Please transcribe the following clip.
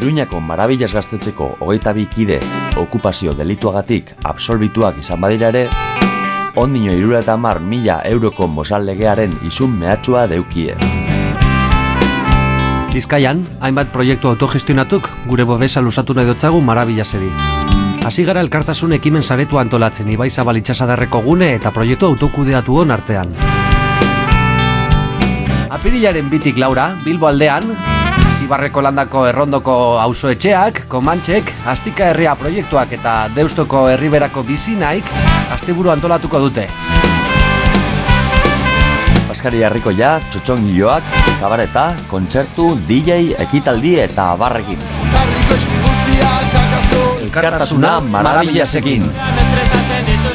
Iruñako Marabillas gaztetxeko 22 kide okupazio delituagatik absolbituak izan badira ere, ondino 70.000 euroko mozallegearen izun mehatxua deukie. Bizkaian, hainbat proiektu autogestionatuk gure bobesa lusatu nahi dotzagu Marabillaseri. Hasi gara elkartasun ekimen saretu antolatzen Ibaizabal itxasadarreko gune eta proiektu autokudeatu hon artean. Apirilaren 2 Laura, Bilbo aldean, Ibarreko landako errondoko auzoetxeak, Komantxek, Astika herria proiektuak eta Deustoko herriberako bizinaik asteburu antolatuko dute. Baskari Herrikoia, txotxongiloak, kabareta, kontzertu, DJ, ekitaldi eta abarrekin. Elkartasuna Marabillasekin.